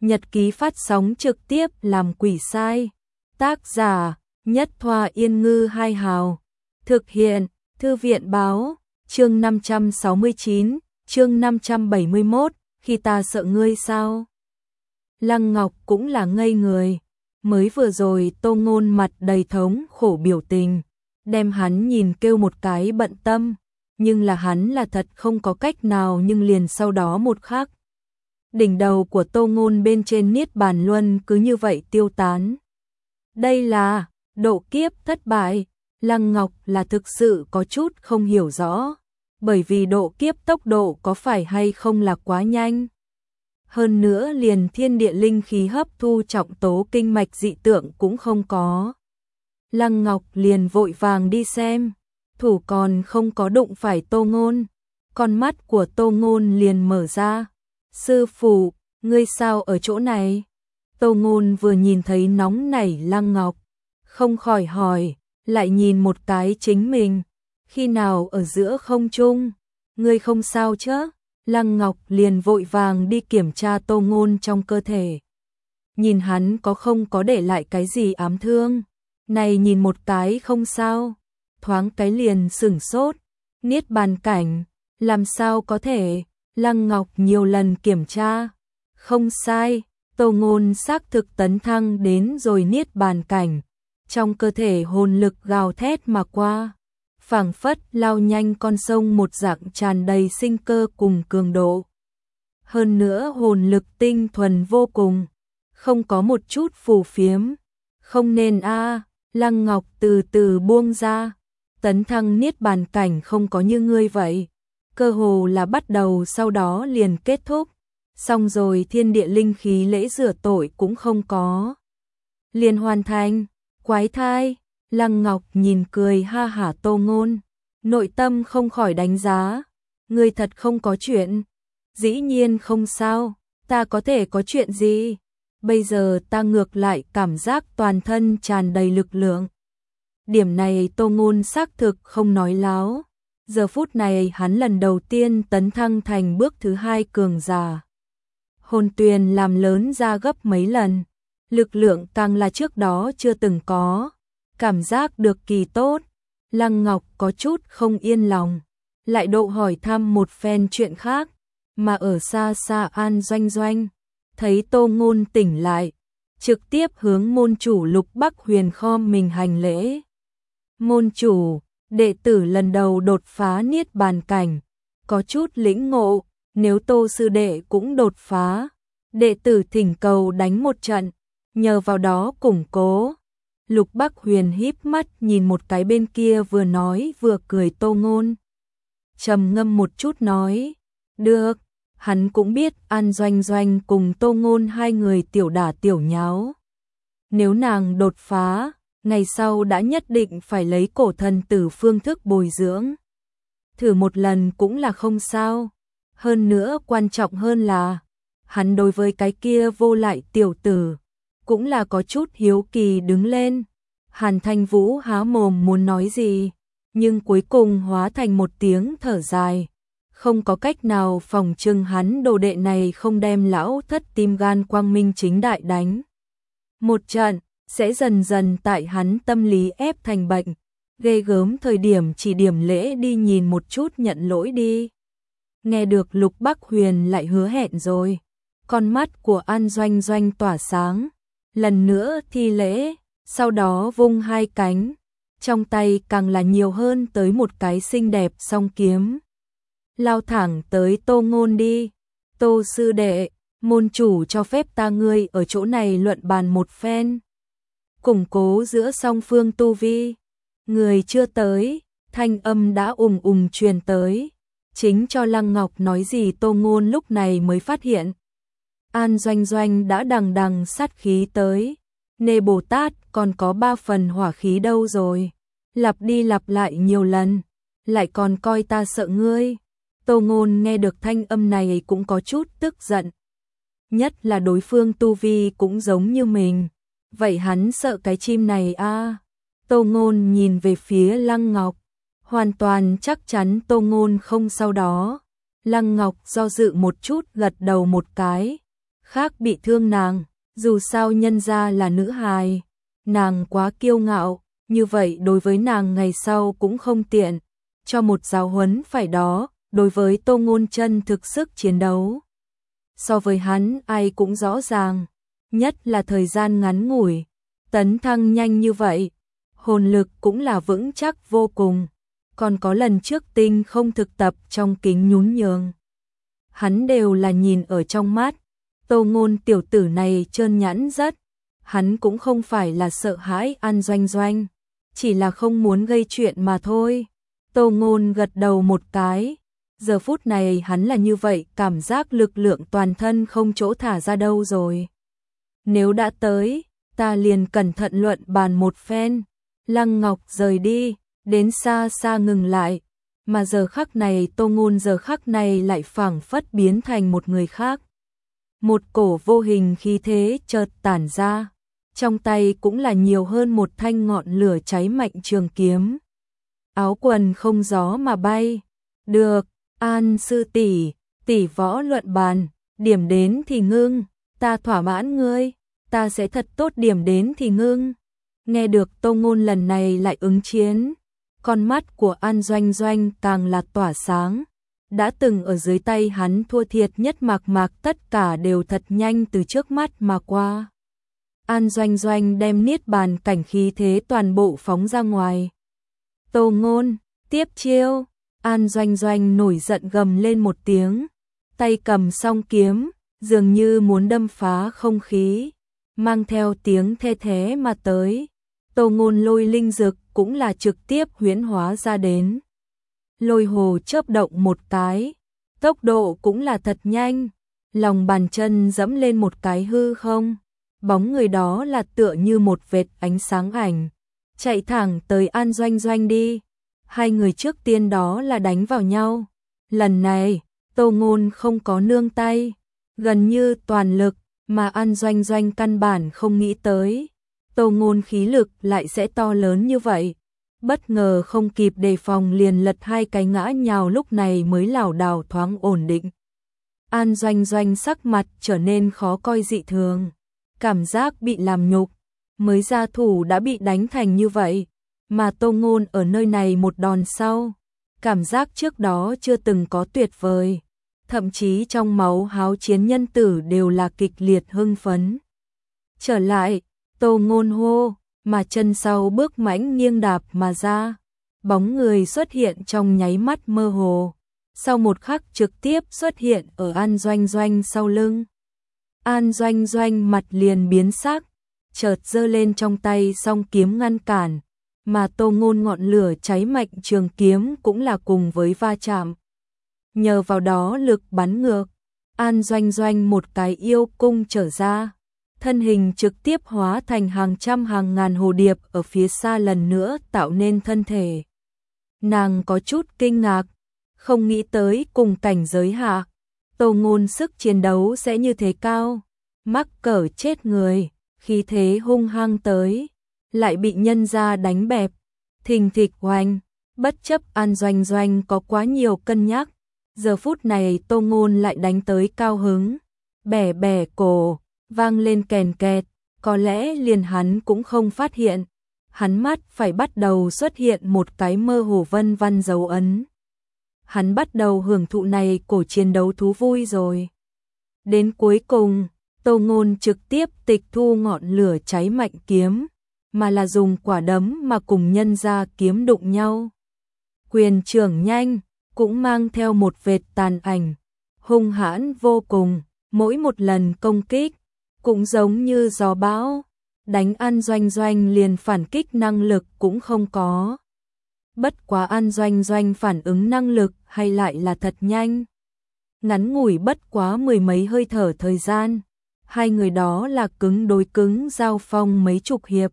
nhật ký phát sóng trực tiếp làm quỷ sai. Tác giả Nhất Thoa Yên Ngư Hai Hào. Thực hiện Thư viện Báo. Chương 569, chương 571, khi ta sợ ngươi sao? Lăng Ngọc cũng là ngây người. Mới vừa rồi Tô Ngôn mặt đầy thống khổ biểu tình, đem hắn nhìn kêu một cái bận tâm, nhưng là hắn là thật không có cách nào. Nhưng liền sau đó một khắc, đỉnh đầu của Tô Ngôn bên trên Niết Bàn Luân cứ như vậy tiêu tán. Đây là độ kiếp thất bại. Lăng Ngọc là thực sự có chút không hiểu rõ, bởi vì độ kiếp tốc độ có phải hay không là quá nhanh. Hơn nữa liền thiên địa linh khí hấp thu trọng tố kinh mạch dị tượng cũng không có. Lăng Ngọc liền vội vàng đi xem, thủ còn không có đụng phải Tô Ngôn. Con mắt của Tô Ngôn liền mở ra. Sư phụ, ngươi sao ở chỗ này? Tô Ngôn vừa nhìn thấy nóng nảy Lăng Ngọc, không khỏi hỏi, lại nhìn một cái chính mình. Khi nào ở giữa không trung? Ngươi không sao chứ? Lăng Ngọc liền vội vàng đi kiểm tra Tô Ngôn trong cơ thể. Nhìn hắn có không có để lại cái gì ám thương. Này nhìn một cái không sao. Thoáng cái liền sửng sốt. Niết bàn cảnh, làm sao có thể? Lăng Ngọc nhiều lần kiểm tra. Không sai, Tô Ngôn xác thực tấn thăng đến rồi niết bàn cảnh. Trong cơ thể hồn lực gào thét mà qua, phảng phất lao nhanh con sông một dạng tràn đầy sinh cơ cùng cường độ. Hơn nữa hồn lực tinh thuần vô cùng, không có một chút phù phiếm. Không nên a. Lăng Ngọc từ từ buông ra. Tấn thăng niết bàn cảnh không có như ngươi vậy, cơ hồ là bắt đầu sau đó liền kết thúc. Xong rồi thiên địa linh khí lễ rửa tội cũng không có, liền hoàn thành. Quái thai. Lăng Ngọc nhìn cười ha hả Tô Ngôn, nội tâm không khỏi đánh giá, ngươi thật không có chuyện. Dĩ nhiên không sao, ta có thể có chuyện gì? Bây giờ ta ngược lại cảm giác toàn thân tràn đầy lực lượng. Điểm này Tô Ngôn xác thực không nói láo. Giờ phút này hắn lần đầu tiên tấn thăng thành bước thứ 2 cường giả. Hồn tuyền làm lớn ra gấp mấy lần, lực lượng càng là trước đó chưa từng có. Cảm giác được kỳ tốt. Lăng Ngọc có chút không yên lòng, lại độ hỏi thăm một phen chuyện khác. Mà ở xa xa An Doanh Doanh thấy Tô Ngôn tỉnh lại, trực tiếp hướng môn chủ Lục Bắc Huyền khom mình hành lễ. Môn chủ, đệ tử lần đầu đột phá niết bàn cảnh, có chút lĩnh ngộ, nếu Tô sư đệ cũng đột phá, đệ tử thỉnh cầu đánh một trận, nhờ vào đó củng cố. Lục Bắc Huyền híp mắt nhìn một cái bên kia vừa nói vừa cười Tô Ngôn. Trầm ngâm một chút nói, được. Hắn cũng biết An Doanh Doanh cùng Tô Ngôn hai người tiểu đả tiểu nháo. Nếu nàng đột phá, ngày sau đã nhất định phải lấy cổ thần tử phương thức bồi dưỡng. Thử một lần cũng là không sao. Hơn nữa quan trọng hơn là, hắn đối với cái kia vô lại tiểu tử cũng là có chút hiếu kỳ đứng lên. Hàn Thanh Vũ há mồm muốn nói gì, nhưng cuối cùng hóa thành một tiếng thở dài. Không có cách nào phòng trừng hắn đồ đệ này không đem lão thất tim gan quang minh chính đại đánh một trận, sẽ dần dần tại hắn tâm lý ép thành bệnh. Ghê gớm thời điểm chỉ điểm lễ đi nhìn một chút nhận lỗi đi. Nghe được Lục Bắc Huyền lại hứa hẹn rồi, con mắt của An Doanh Doanh tỏa sáng. Lần nữa thi lễ, sau đó vung hai cánh, trong tay càng là nhiều hơn tới một cái xinh đẹp song kiếm. Lao thẳng tới Tô Ngôn đi. Tô sư đệ, môn chủ cho phép ta ngươi ở chỗ này luận bàn một phen, củng cố giữa song phương tu vi. Người chưa tới, thanh âm đã truyền tới. Chính cho Lăng Ngọc nói gì Tô Ngôn lúc này mới phát hiện. An Doanh Doanh đã đằng đằng sát khí tới. Nê Bồ Tát còn có 3 phần hỏa khí đâu rồi? Lặp đi lặp lại nhiều lần, lại còn coi ta sợ ngươi. Tô Ngôn nghe được thanh âm này cũng có chút tức giận. Nhất là đối phương tu vi cũng giống như mình. Vậy hắn sợ cái chim này a? Tô Ngôn nhìn về phía Lăng Ngọc, hoàn toàn chắc chắn Tô Ngôn không sau đó. Lăng Ngọc do dự một chút gật đầu một cái. khác bị thương nàng, dù sao nhân gia là nữ hài, nàng quá kiêu ngạo, như vậy đối với nàng ngày sau cũng không tiện, cho một giáo huấn phải đó, đối với Tô Ngôn chân thực sức chiến đấu. So với hắn ai cũng rõ ràng, nhất là thời gian ngắn ngủi, tấn thăng nhanh như vậy, hồn lực cũng là vững chắc vô cùng, còn có lần trước tinh không thực tập trong kính nhún nhường. Hắn đều là nhìn ở trong mắt, Tô Ngôn tiểu tử này trơn nhẵn rất, hắn cũng không phải là sợ hãi An Doanh Doanh, chỉ là không muốn gây chuyện mà thôi. Tô Ngôn gật đầu một cái, giờ phút này hắn là như vậy, cảm giác lực lượng toàn thân không chỗ thả ra đâu rồi. Nếu đã tới, ta liền cẩn thận luận bàn một phen. Lăng Ngọc rời đi, đến xa xa ngừng lại, mà giờ khắc này Tô Ngôn giờ khắc này lại phảng phất biến thành một người khác. Một cổ vô hình khí thế chợt tản ra, trong tay cũng là nhiều hơn một thanh ngọn lửa cháy mạnh trường kiếm. Áo quần không gió mà bay. Được, An sư tỷ, tỷ võ luận bàn, điểm đến thì ngưng, ta thỏa mãn ngươi, ta sẽ thật tốt, điểm đến thì ngưng. Nghe được Tô Ngôn lần này lại ứng chiến, con mắt của An Doanh Doanh càng là tỏa sáng. Đã từng ở dưới tay hắn thua thiệt nhất mạc mạc tất cả đều thật nhanh từ trước mắt mà qua. An Doanh Doanh đem niết bàn cảnh khí thế toàn bộ phóng ra ngoài. Tô Ngôn, tiếp chiêu. An Doanh Doanh nổi giận gầm lên một tiếng, tay cầm song kiếm, dường như muốn đâm phá không khí, mang theo tiếng the thé mà tới. Tô Ngôn lôi linh dực cũng là trực tiếp huyễn hóa ra đến. Lôi hồ chớp động một cái, tốc độ cũng là thật nhanh, lòng bàn chân dẫm lên một cái hư không, bóng người đó là tựa như một vệt ánh sáng ảnh, chạy thẳng tới An Doanh Doanh đi. Hai người trước tiên đó là đánh vào nhau. Lần này, Tô Ngôn không có nương tay, gần như toàn lực, mà An Doanh Doanh căn bản không nghĩ tới. Tô Ngôn khí lực lại sẽ to lớn như vậy. Bất ngờ không kịp đề phòng liền lật hai cái ngã nhào, lúc này mới lảo đảo thoáng ổn định. An Doanh Doanh sắc mặt trở nên khó coi dị thường, cảm giác bị làm nhục, mới ra thủ đã bị đánh thành như vậy. Mà Tô Ngôn ở nơi này một đòn sau, cảm giác trước đó chưa từng có tuyệt vời, thậm chí trong máu háo chiến nhân tử đều là kịch liệt hưng phấn. Trở lại, Tô Ngôn hô, mà chân sau bước mãnh nghiêng đạp mà ra, bóng người xuất hiện trong nháy mắt mơ hồ, sau một khắc trực tiếp xuất hiện ở An Doanh Doanh sau lưng. An Doanh Doanh mặt liền biến sắc, chợt giơ lên trong tay song kiếm ngăn cản. Mà Tô Ngôn ngọn lửa cháy mạnh trường kiếm cũng là cùng với va chạm. Nhờ vào đó lực bắn ngược, An Doanh Doanh một cái yêu cung trở ra, thân hình trực tiếp hóa thành hàng trăm hàng ngàn hồ điệp ở phía xa lần nữa tạo nên thân thể. Nàng có chút kinh ngạc, không nghĩ tới cùng cảnh giới hạ, Tô Ngôn sức chiến đấu sẽ như thế cao, mắc cỡ chết người, khí thế hung hăng tới. Lại bị nhân gia đánh bẹp, thình thịch oanh, bất chấp An Doanh Doanh có quá nhiều cân nhắc, giờ phút này Tô Ngôn lại đánh tới cao hứng, bẻ bẻ cổ, vang lên kèn kẹt, có lẽ liền hắn cũng không phát hiện, hắn mắt phải bắt đầu xuất hiện một cái mơ hồ vân văn dấu ấn. Hắn bắt đầu hưởng thụ này cổ chiến đấu thú vui rồi. Đến cuối cùng, Tô Ngôn trực tiếp tịch thu ngọn lửa cháy mạnh kiếm, mà là dùng quả đấm mà cùng nhân gia kiếm đụng nhau. Quyền trưởng nhanh, cũng mang theo một vệt tàn ảnh, hung hãn vô cùng, mỗi một lần công kích, cũng giống như gió bão, đánh An Doanh Doanh liền phản kích năng lực cũng không có. Bất quá An Doanh Doanh phản ứng năng lực hay lại là thật nhanh. Ngắn ngủi bất quá mười mấy hơi thở thời gian, hai người đó là cứng đối cứng giao phong mấy chục hiệp,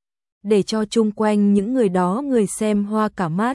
để cho chung quanh những người đó người xem hoa cả mắt.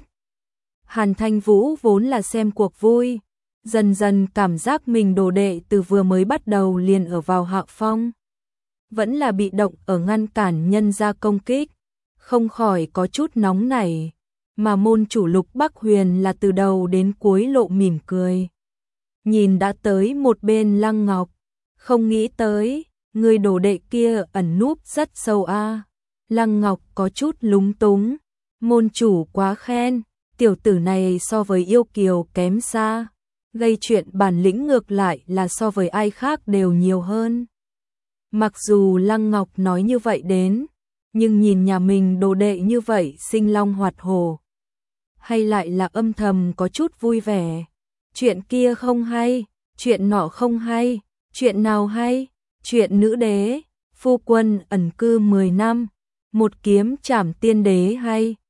Hàn Thanh Vũ vốn là xem cuộc vui, dần dần cảm giác mình đồ đệ từ vừa mới bắt đầu liền ở vào hạ phong, vẫn là bị động ở ngăn cản nhân gia công kích, không khỏi có chút nóng nảy, mà môn chủ Lục Bắc Huyền là từ đầu đến cuối lộ mỉm cười. Nhìn đã tới một bên Lăng Ngọc, Không nghĩ tới, người đồ đệ kia ẩn núp rất sâu a. Lăng Ngọc có chút lúng túng, môn chủ quá khen, tiểu tử này so với yêu kiều kém xa, gây chuyện bản lĩnh ngược lại là so với ai khác đều nhiều hơn. Mặc dù Lăng Ngọc nói như vậy đến, nhưng nhìn nhà mình đồ đệ như vậy sinh long hoạt hổ, hay lại là âm thầm có chút vui vẻ. Chuyện kia không hay, chuyện nọ không hay, chuyện nào hay, chuyện nữ đế, phu quân ẩn cư 10 năm, một kiếm trảm tiên đế hay,